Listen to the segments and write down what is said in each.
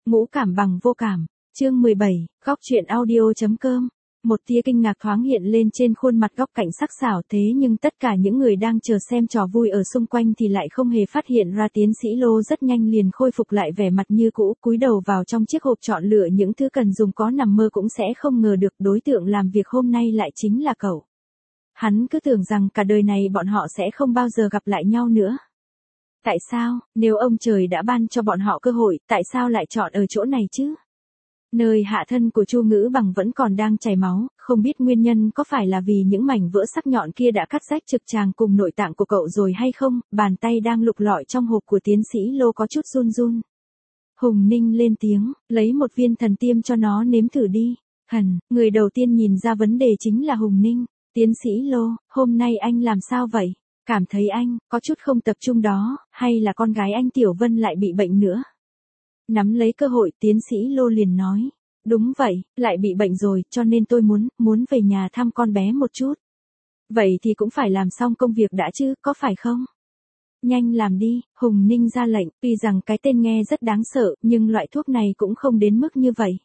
Ngũ cảm bằng vô cảm. Chương 17, góc truyện audio.com. Một tia kinh ngạc thoáng hiện lên trên khuôn mặt góc cạnh sắc sảo, thế nhưng tất cả những người đang chờ xem trò vui ở xung quanh thì lại không hề phát hiện ra tiến sĩ Lô rất nhanh liền khôi phục lại vẻ mặt như cũ, cúi đầu vào trong chiếc hộp chọn lựa những thứ cần dùng, có nằm mơ cũng sẽ không ngờ được đối tượng làm việc hôm nay lại chính là cậu. Hắn cứ tưởng rằng cả đời này bọn họ sẽ không bao giờ gặp lại nhau nữa. Tại sao, nếu ông trời đã ban cho bọn họ cơ hội, tại sao lại chọn ở chỗ này chứ? Nơi hạ thân của Chu Ngữ Bằng vẫn còn đang chảy máu, không biết nguyên nhân có phải là vì những mảnh vỡ sắc nhọn kia đã cắt rách trực tràng cùng nội tạng của cậu rồi hay không. Bàn tay đang lục lọi trong hộp của tiến sĩ Lô có chút run run. Hùng Ninh lên tiếng, lấy một viên thần tiêm cho nó nếm thử đi. Người đầu tiên nhìn ra vấn đề chính là Hùng Ninh. Tiến sĩ Lô, hôm nay anh làm sao vậy? Cảm thấy anh có chút không tập trung đó, hay là con gái anh Tiểu Vân lại bị bệnh nữa? Nắm lấy cơ hội, tiến sĩ Lô liền nói. Đúng vậy, lại bị bệnh rồi, cho nên tôi muốn về nhà thăm con bé một chút. Vậy thì cũng phải làm xong công việc đã chứ, có phải không? Nhanh làm đi, Hùng Ninh ra lệnh, tuy rằng cái tên nghe rất đáng sợ, nhưng loại thuốc này cũng không đến mức như vậy.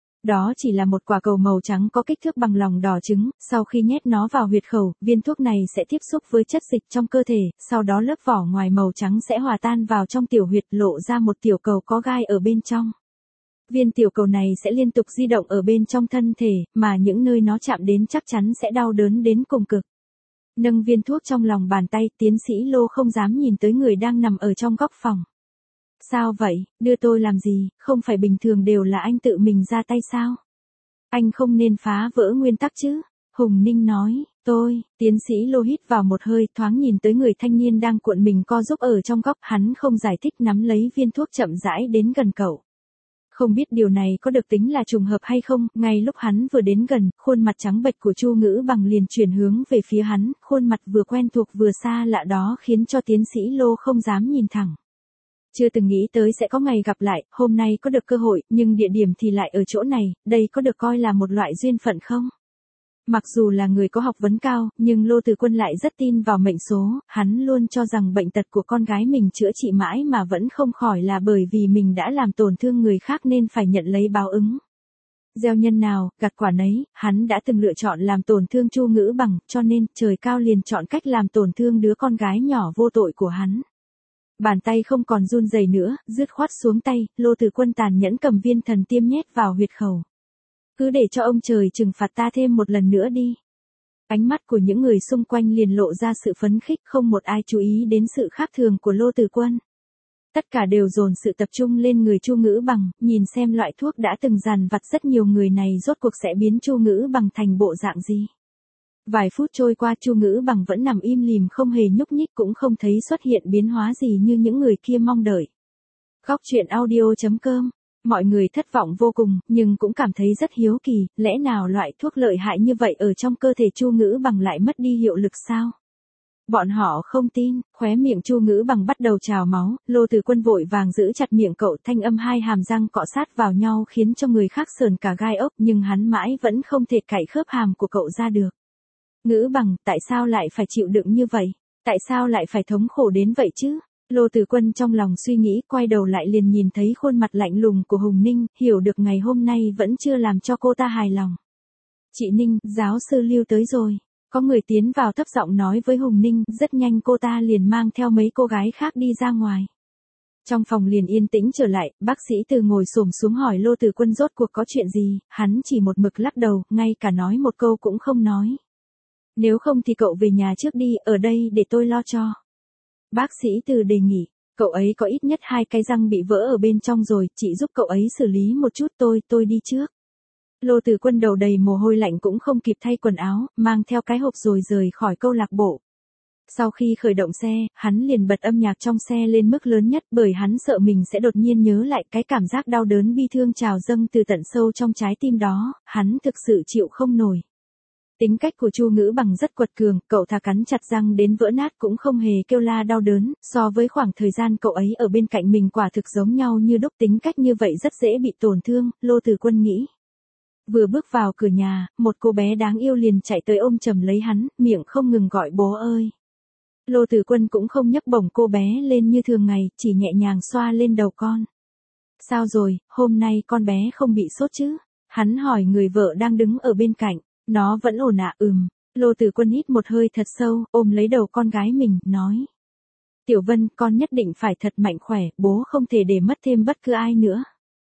Đó chỉ là một quả cầu màu trắng có kích thước bằng lòng đỏ trứng, sau khi nhét nó vào huyệt khẩu, viên thuốc này sẽ tiếp xúc với chất dịch trong cơ thể, sau đó lớp vỏ ngoài màu trắng sẽ hòa tan vào trong tiểu huyệt, lộ ra một tiểu cầu có gai ở bên trong. Viên tiểu cầu này sẽ liên tục di động ở bên trong thân thể, mà những nơi nó chạm đến chắc chắn sẽ đau đớn đến cùng cực. Nâng viên thuốc trong lòng bàn tay, tiến sĩ Lô không dám nhìn tới người đang nằm ở trong góc phòng. Sao vậy, đưa tôi làm gì, không phải bình thường đều là anh tự mình ra tay sao? Anh không nên phá vỡ nguyên tắc chứ? Hùng Ninh nói, tiến sĩ Lô hít vào một hơi, thoáng nhìn tới người thanh niên đang cuộn mình co giúp ở trong góc, hắn không giải thích, nắm lấy viên thuốc chậm rãi đến gần cậu. Không biết điều này có được tính là trùng hợp hay không, ngay lúc hắn vừa đến gần, khuôn mặt trắng bệch của Chu Ngữ Bằng liền chuyển hướng về phía hắn, khuôn mặt vừa quen thuộc vừa xa lạ đó khiến cho tiến sĩ Lô không dám nhìn thẳng. Chưa từng nghĩ tới sẽ có ngày gặp lại, hôm nay có được cơ hội, nhưng địa điểm thì lại ở chỗ này, đây có được coi là một loại duyên phận không? Mặc dù là người có học vấn cao, nhưng Lô Từ Quân lại rất tin vào mệnh số, hắn luôn cho rằng bệnh tật của con gái mình chữa trị mãi mà vẫn không khỏi là bởi vì mình đã làm tổn thương người khác nên phải nhận lấy báo ứng. Gieo nhân nào, gặt quả nấy, hắn đã từng lựa chọn làm tổn thương Chu Ngữ Bằng, cho nên trời cao liền chọn cách làm tổn thương đứa con gái nhỏ vô tội của hắn. Bàn tay không còn run rẩy nữa, dứt khoát xuống tay, Lô Từ Quân tàn nhẫn cầm viên thần tiêm nhét vào huyệt khẩu. Cứ để cho ông trời trừng phạt ta thêm một lần nữa đi. Ánh mắt của những người xung quanh liền lộ ra sự phấn khích, không một ai chú ý đến sự khác thường của Lô Từ Quân. Tất cả đều dồn sự tập trung lên người Chu Ngữ Bằng, nhìn xem loại thuốc đã từng dằn vặt rất nhiều người này rốt cuộc sẽ biến Chu Ngữ Bằng thành bộ dạng gì. Vài phút trôi qua, Chu Ngữ Bằng vẫn nằm im lìm không hề nhúc nhích, cũng không thấy xuất hiện biến hóa gì như những người kia mong đợi. Góc truyện audio.com. Mọi người thất vọng vô cùng, nhưng cũng cảm thấy rất hiếu kỳ, lẽ nào loại thuốc lợi hại như vậy ở trong cơ thể Chu Ngữ Bằng lại mất đi hiệu lực sao? Bọn họ không tin, khóe miệng Chu Ngữ Bằng bắt đầu trào máu, Lô Từ Quân vội vàng giữ chặt miệng cậu, thanh âm hai hàm răng cọ sát vào nhau khiến cho người khác sờn cả gai ốc, nhưng hắn mãi vẫn không thể cạy khớp hàm của cậu ra được. Ngữ Bằng, tại sao lại phải chịu đựng như vậy? Tại sao lại phải thống khổ đến vậy chứ? Lô Từ Quân trong lòng suy nghĩ, quay đầu lại liền nhìn thấy khuôn mặt lạnh lùng của Hùng Ninh, hiểu được ngày hôm nay vẫn chưa làm cho cô ta hài lòng. Chị Ninh, giáo sư Lưu tới rồi. Có người tiến vào thấp giọng nói với Hùng Ninh, rất nhanh cô ta liền mang theo mấy cô gái khác đi ra ngoài. Trong phòng liền yên tĩnh trở lại, bác sĩ Từ ngồi xổm xuống hỏi Lô Từ Quân rốt cuộc có chuyện gì, hắn chỉ một mực lắc đầu, ngay cả nói một câu cũng không nói. Nếu không thì cậu về nhà trước đi, ở đây để tôi lo cho. Bác sĩ Từ đề nghị, cậu ấy có ít nhất 2 cái răng bị vỡ ở bên trong rồi, chị giúp cậu ấy xử lý một chút, tôi đi trước. Lô Từ Quân đầu đầy mồ hôi lạnh cũng không kịp thay quần áo, mang theo cái hộp rồi rời khỏi câu lạc bộ. Sau khi khởi động xe, hắn liền bật âm nhạc trong xe lên mức lớn nhất bởi hắn sợ mình sẽ đột nhiên nhớ lại cái cảm giác đau đớn bi thương trào dâng từ tận sâu trong trái tim đó, hắn thực sự chịu không nổi. Tính cách của Chu Ngữ Bằng rất quật cường, cậu thà cắn chặt răng đến vỡ nát cũng không hề kêu la đau đớn, so với khoảng thời gian cậu ấy ở bên cạnh mình quả thực giống nhau như đúc, tính cách như vậy rất dễ bị tổn thương, Lô Từ Quân nghĩ. Vừa bước vào cửa nhà, một cô bé đáng yêu liền chạy tới ôm chầm lấy hắn, miệng không ngừng gọi bố ơi. Lô Từ Quân cũng không nhấc bổng cô bé lên như thường ngày, chỉ nhẹ nhàng xoa lên đầu con. Sao rồi, hôm nay con bé không bị sốt chứ? Hắn hỏi người vợ đang đứng ở bên cạnh. Nó vẫn ổn ạ, Lô Tử Quân hít một hơi thật sâu, ôm lấy đầu con gái mình, nói. Tiểu Vân, con nhất định phải thật mạnh khỏe, bố không thể để mất thêm bất cứ ai nữa.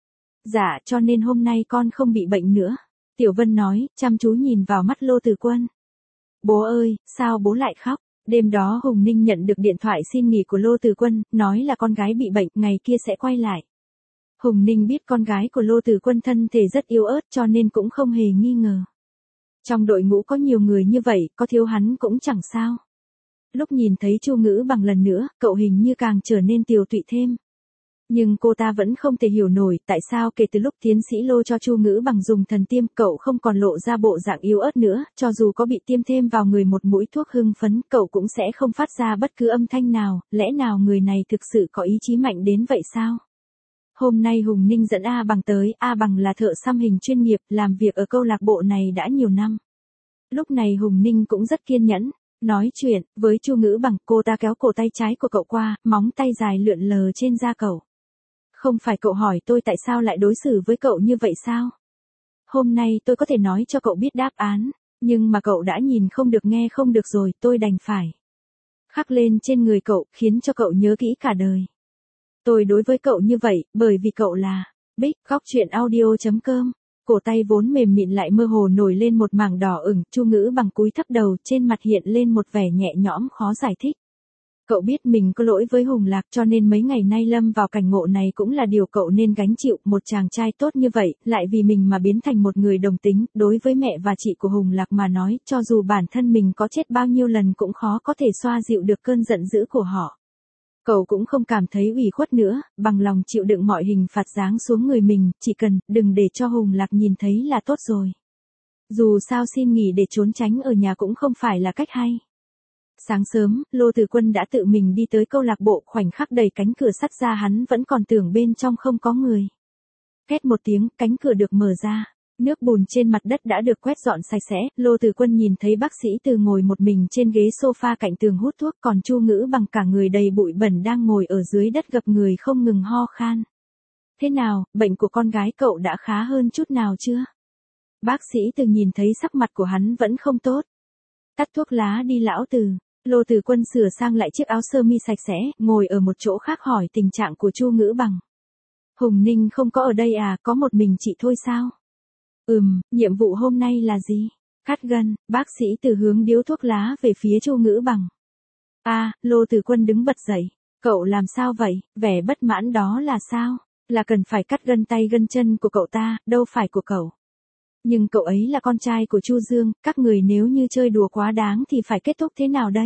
Dạ, cho nên hôm nay con không bị bệnh nữa. Tiểu Vân nói, chăm chú nhìn vào mắt Lô Tử Quân. Bố ơi, sao bố lại khóc? Đêm đó Hùng Ninh nhận được điện thoại xin nghỉ của Lô Tử Quân, nói là con gái bị bệnh, ngày kia sẽ quay lại. Hùng Ninh biết con gái của Lô Tử Quân thân thể rất yếu ớt cho nên cũng không hề nghi ngờ. Trong đội ngũ có nhiều người như vậy, có thiếu hắn cũng chẳng sao. Lúc nhìn thấy Chu Ngữ Bằng lần nữa, cậu hình như càng trở nên tiều tụy thêm. Nhưng cô ta vẫn không thể hiểu nổi tại sao kể từ lúc tiến sĩ Lô cho Chu Ngữ Bằng dùng thần tiêm, cậu không còn lộ ra bộ dạng yếu ớt nữa, cho dù có bị tiêm thêm vào người một mũi thuốc hưng phấn, cậu cũng sẽ không phát ra bất cứ âm thanh nào, lẽ nào người này thực sự có ý chí mạnh đến vậy sao? Hôm nay Hùng Ninh dẫn A Bằng tới, A Bằng là thợ xăm hình chuyên nghiệp, làm việc ở câu lạc bộ này đã nhiều năm. Lúc này Hùng Ninh cũng rất kiên nhẫn, nói chuyện với Chu Ngữ Bằng, cô ta kéo cổ tay trái của cậu qua, móng tay dài lượn lờ trên da cậu. Không phải cậu hỏi tôi tại sao lại đối xử với cậu như vậy sao? Hôm nay tôi có thể nói cho cậu biết đáp án, nhưng mà cậu đã nhìn không được nghe không được rồi, tôi đành phải khắc lên trên người cậu, khiến cho cậu nhớ kỹ cả đời. Tôi đối với cậu như vậy, bởi vì cậu là Bích. Góc truyện audio.com. Cổ tay vốn mềm mịn lại mơ hồ nổi lên một mảng đỏ ửng, Chu Ngữ Bằng cúi thấp đầu, trên mặt hiện lên một vẻ nhẹ nhõm khó giải thích. Cậu biết mình có lỗi với Hùng Lạc cho nên mấy ngày nay lâm vào cảnh ngộ này cũng là điều cậu nên gánh chịu, một chàng trai tốt như vậy, lại vì mình mà biến thành một người đồng tính, đối với mẹ và chị của Hùng Lạc mà nói, cho dù bản thân mình có chết bao nhiêu lần cũng khó có thể xoa dịu được cơn giận dữ của họ. Cậu cũng không cảm thấy ủy khuất nữa, bằng lòng chịu đựng mọi hình phạt giáng xuống người mình, chỉ cần, đừng để cho Hùng Lạc nhìn thấy là tốt rồi. Dù sao xin nghỉ để trốn tránh ở nhà cũng không phải là cách hay. Sáng sớm, Lô Tử Quân đã tự mình đi tới câu lạc bộ, khoảnh khắc đẩy cánh cửa sắt ra hắn vẫn còn tưởng bên trong không có người. Két một tiếng, cánh cửa được mở ra. Nước bùn trên mặt đất đã được quét dọn sạch sẽ, Lô Tử Quân nhìn thấy bác sĩ Từ ngồi một mình trên ghế sofa cạnh tường hút thuốc, còn Chu Ngữ Bằng cả người đầy bụi bẩn đang ngồi ở dưới đất gập người không ngừng ho khan. Thế nào, bệnh của con gái cậu đã khá hơn chút nào chưa? Bác sĩ Từ nhìn thấy sắc mặt của hắn vẫn không tốt. Tắt thuốc lá đi lão Từ. Lô Tử Quân sửa sang lại chiếc áo sơ mi sạch sẽ, ngồi ở một chỗ khác hỏi tình trạng của Chu Ngữ Bằng. Hùng Ninh không có ở đây à, có một mình chị thôi sao? Nhiệm vụ hôm nay là gì? Cắt gân. Bác sĩ Từ hướng điếu thuốc lá về phía Chu Ngữ Bằng. Lô Tử Quân đứng bật dậy. Cậu làm sao vậy? Vẻ bất mãn đó là sao? Là cần phải cắt gân tay gân chân của cậu ta, đâu phải của cậu. Nhưng cậu ấy là con trai của Chu Dương, các người nếu như chơi đùa quá đáng thì phải kết thúc thế nào đây?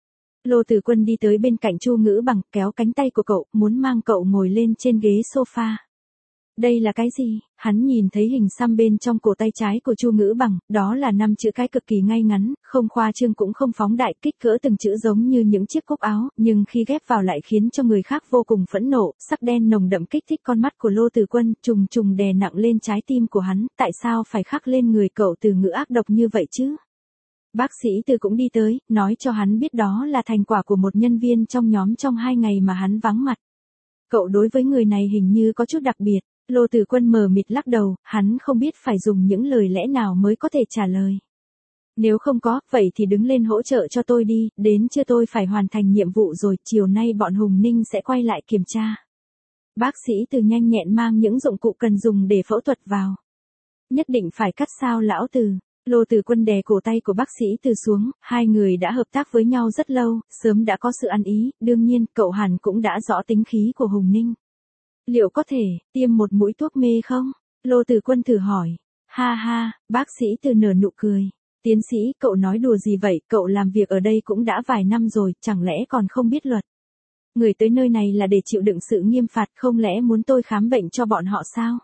Lô Tử Quân đi tới bên cạnh Chu Ngữ Bằng, kéo cánh tay của cậu, muốn mang cậu ngồi lên trên ghế sofa. Đây là cái gì? Hắn nhìn thấy hình xăm bên trong cổ tay trái của Chu Ngữ Bằng, đó là 5 chữ cái cực kỳ ngay ngắn, không khoa trương cũng không phóng đại, kích cỡ từng chữ giống như những chiếc cúc áo, nhưng khi ghép vào lại khiến cho người khác vô cùng phẫn nộ, sắc đen nồng đậm kích thích con mắt của Lô Tử Quân, trùng trùng đè nặng lên trái tim của hắn, tại sao phải khắc lên người cậu từ ngữ ác độc như vậy chứ? Bác sĩ Từ cũng đi tới, nói cho hắn biết đó là thành quả của một nhân viên trong nhóm trong 2 ngày mà hắn vắng mặt. Cậu đối với người này hình như có chút đặc biệt. Lô Tử Quân mờ mịt lắc đầu, hắn không biết phải dùng những lời lẽ nào mới có thể trả lời. Nếu không có, vậy thì đứng lên hỗ trợ cho tôi đi, đến trưa tôi phải hoàn thành nhiệm vụ rồi, chiều nay bọn Hùng Ninh sẽ quay lại kiểm tra. Bác sĩ Từ nhanh nhẹn mang những dụng cụ cần dùng để phẫu thuật vào. Nhất định phải cắt sao lão Từ. Lô Tử Quân đè cổ tay của bác sĩ Từ xuống, hai người đã hợp tác với nhau rất lâu, sớm đã có sự ăn ý, đương nhiên, cậu hẳn cũng đã rõ tính khí của Hùng Ninh. Liệu có thể tiêm một mũi thuốc mê không? Lô Tử Quân thử hỏi. Ha ha, bác sĩ Từ nở nụ cười. Tiến sĩ, cậu nói đùa gì vậy, cậu làm việc ở đây cũng đã vài năm rồi, chẳng lẽ còn không biết luật? Người tới nơi này là để chịu đựng sự nghiêm phạt, không lẽ muốn tôi khám bệnh cho bọn họ sao?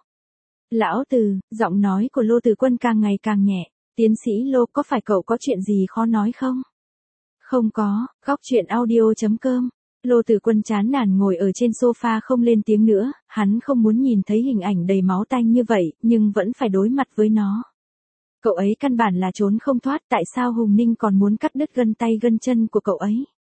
Lão Từ, giọng nói của Lô Tử Quân càng ngày càng nhẹ. Tiến sĩ Lô, có phải cậu có chuyện gì khó nói không? Không có. Góc truyện audio.com. Lô Tử Quân chán nản ngồi ở trên sofa không lên tiếng nữa, hắn không muốn nhìn thấy hình ảnh đầy máu tanh như vậy, nhưng vẫn phải đối mặt với nó. Cậu ấy căn bản là trốn không thoát, tại sao Hùng Ninh còn muốn cắt đứt gân tay gân chân của cậu ấy?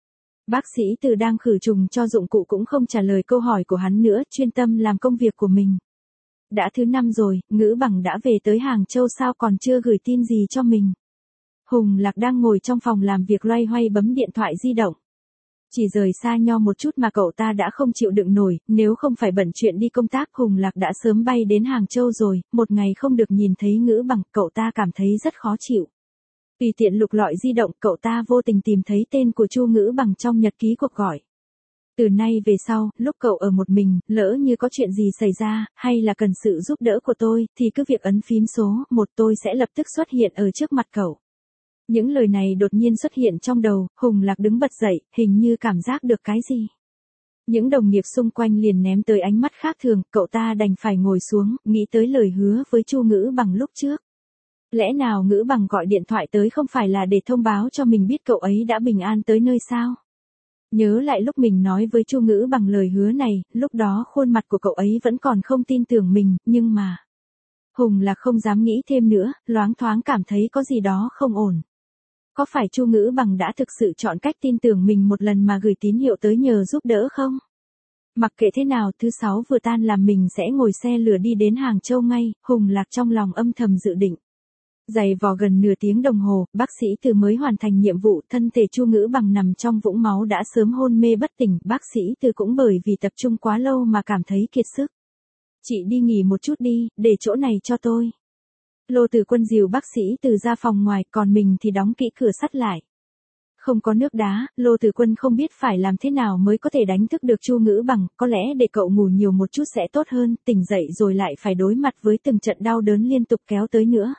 Bác sĩ Từ đang khử trùng cho dụng cụ cũng không trả lời câu hỏi của hắn nữa, chuyên tâm làm công việc của mình. Đã thứ 5 rồi, Ngữ Bằng đã về tới Hàng Châu sao còn chưa gửi tin gì cho mình. Hùng Lạc đang ngồi trong phòng làm việc loay hoay bấm điện thoại di động. Chỉ rời xa Nho một chút mà cậu ta đã không chịu đựng nổi, nếu không phải bận chuyện đi công tác Hùng Lạc đã sớm bay đến Hàng Châu rồi, một ngày không được nhìn thấy Ngữ Bằng, cậu ta cảm thấy rất khó chịu. Tùy tiện lục lọi di động, cậu ta vô tình tìm thấy tên của Chu Ngữ Bằng trong nhật ký cuộc gọi. Từ nay về sau, lúc cậu ở một mình, lỡ như có chuyện gì xảy ra, hay là cần sự giúp đỡ của tôi, thì cứ việc ấn phím số 1 tôi sẽ lập tức xuất hiện ở trước mặt cậu. Những lời này đột nhiên xuất hiện trong đầu, Hùng Lạc đứng bật dậy, hình như cảm giác được cái gì. Những đồng nghiệp xung quanh liền ném tới ánh mắt khác thường, cậu ta đành phải ngồi xuống, nghĩ tới lời hứa với Chu Ngữ Bằng lúc trước. Lẽ nào Ngữ Bằng gọi điện thoại tới không phải là để thông báo cho mình biết cậu ấy đã bình an tới nơi sao? Nhớ lại lúc mình nói với Chu Ngữ Bằng lời hứa này, lúc đó khuôn mặt của cậu ấy vẫn còn không tin tưởng mình, nhưng mà... Hùng Lạc không dám nghĩ thêm nữa, loáng thoáng cảm thấy có gì đó không ổn. Có phải Chu Ngữ Bằng đã thực sự chọn cách tin tưởng mình một lần mà gửi tín hiệu tới nhờ giúp đỡ không? Mặc kệ thế nào, thứ 6 vừa tan làm mình sẽ ngồi xe lửa đi đến Hàng Châu ngay, Hùng Lạc trong lòng âm thầm dự định. Giày vò gần nửa tiếng đồng hồ, bác sĩ Từ mới hoàn thành nhiệm vụ, thân thể Chu Ngữ Bằng nằm trong vũng máu đã sớm hôn mê bất tỉnh, bác sĩ Từ cũng bởi vì tập trung quá lâu mà cảm thấy kiệt sức. Chị đi nghỉ một chút đi, để chỗ này cho tôi. Lô Tử Quân dìu bác sĩ Từ ra phòng ngoài, còn mình thì đóng kỹ cửa sắt lại. Không có nước đá, Lô Tử Quân không biết phải làm thế nào mới có thể đánh thức được Chu Ngữ Bằng, có lẽ để cậu ngủ nhiều một chút sẽ tốt hơn, tỉnh dậy rồi lại phải đối mặt với từng trận đau đớn liên tục kéo tới nữa.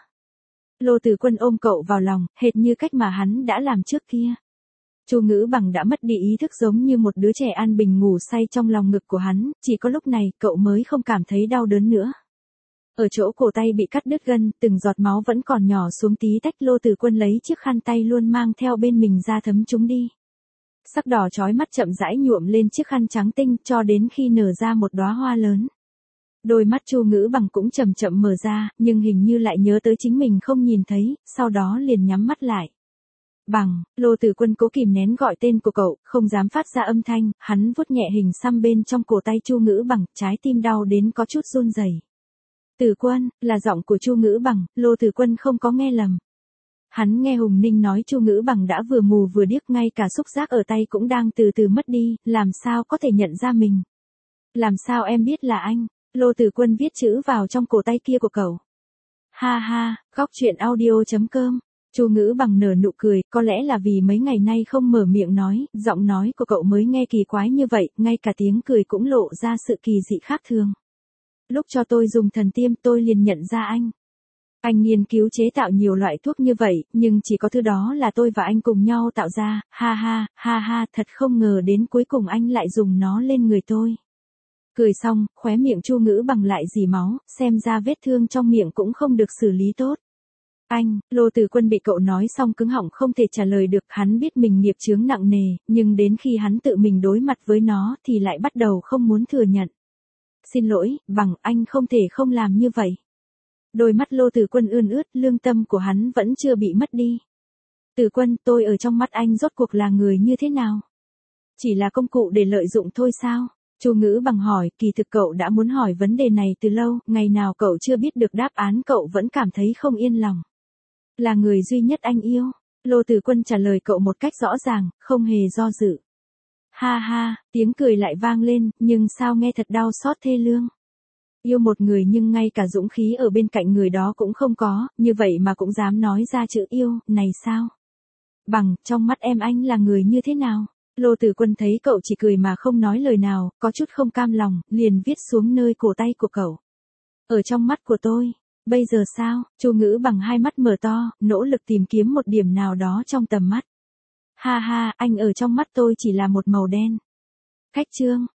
Lô Tử Quân ôm cậu vào lòng, hệt như cách mà hắn đã làm trước kia. Chu Ngữ Bằng đã mất đi ý thức giống như một đứa trẻ an bình ngủ say trong lòng ngực của hắn, chỉ có lúc này cậu mới không cảm thấy đau đớn nữa. Ở chỗ cổ tay bị cắt đứt gân, từng giọt máu vẫn còn nhỏ xuống tí tách, Lô Tử Quân lấy chiếc khăn tay luôn mang theo bên mình ra thấm chúng đi. Sắc đỏ chói mắt chậm rãi nhuộm lên chiếc khăn trắng tinh cho đến khi nở ra một đóa hoa lớn. Đôi mắt Chu Ngữ Bằng cũng chậm chậm mở ra, nhưng hình như lại nhớ tới chính mình không nhìn thấy, sau đó liền nhắm mắt lại. Bằng, Lô Tử Quân cố kìm nén gọi tên của cậu, không dám phát ra âm thanh, hắn vuốt nhẹ hình xăm bên trong cổ tay Chu Ngữ Bằng, trái tim đau đến có chút run rẩy. Tử Quân, là giọng của Chu Ngữ Bằng, Lô Tử Quân không có nghe lầm. Hắn nghe Hùng Ninh nói Chu Ngữ Bằng đã vừa mù vừa điếc, ngay cả xúc giác ở tay cũng đang từ từ mất đi, làm sao có thể nhận ra mình. Làm sao em biết là anh? Lô Tử Quân viết chữ vào trong cổ tay kia của cậu. Ha ha, góc truyện audio.com. Chu Ngữ Bằng nở nụ cười, có lẽ là vì mấy ngày nay không mở miệng nói, giọng nói của cậu mới nghe kỳ quái như vậy, ngay cả tiếng cười cũng lộ ra sự kỳ dị khác thường. Lúc cho tôi dùng thần tiêm tôi liền nhận ra anh. Anh nghiên cứu chế tạo nhiều loại thuốc như vậy, nhưng chỉ có thứ đó là tôi và anh cùng nhau tạo ra, ha ha, thật không ngờ đến cuối cùng anh lại dùng nó lên người tôi. Cười xong, khóe miệng Chu Ngữ Bằng lại rỉ máu, xem ra vết thương trong miệng cũng không được xử lý tốt. Anh, Lô Tử Quân bị cậu nói xong cứng họng không thể trả lời được, hắn biết mình nghiệp chướng nặng nề, nhưng đến khi hắn tự mình đối mặt với nó thì lại bắt đầu không muốn thừa nhận. Xin lỗi, Bằng, anh không thể không làm như vậy. Đôi mắt Lô Tử Quân ươn ướt, lương tâm của hắn vẫn chưa bị mất đi. Tử Quân, tôi ở trong mắt anh rốt cuộc là người như thế nào? Chỉ là công cụ để lợi dụng thôi sao? Chu Ngữ Bằng hỏi, kỳ thực cậu đã muốn hỏi vấn đề này từ lâu, ngày nào cậu chưa biết được đáp án cậu vẫn cảm thấy không yên lòng. Là người duy nhất anh yêu. Lô Tử Quân trả lời cậu một cách rõ ràng, không hề do dự. Ha ha, tiếng cười lại vang lên, nhưng sao nghe thật đau xót thê lương. Yêu một người nhưng ngay cả dũng khí ở bên cạnh người đó cũng không có, như vậy mà cũng dám nói ra chữ yêu, này sao? Bằng, trong mắt em anh là người như thế nào? Lô Tử Quân thấy cậu chỉ cười mà không nói lời nào, có chút không cam lòng, liền viết xuống nơi cổ tay của cậu. Ở trong mắt của tôi. Bây giờ sao? Chu Ngữ Bằng hai mắt mở to, nỗ lực tìm kiếm một điểm nào đó trong tầm mắt. Ha ha, anh ở trong mắt tôi chỉ là một màu đen. Khách chương.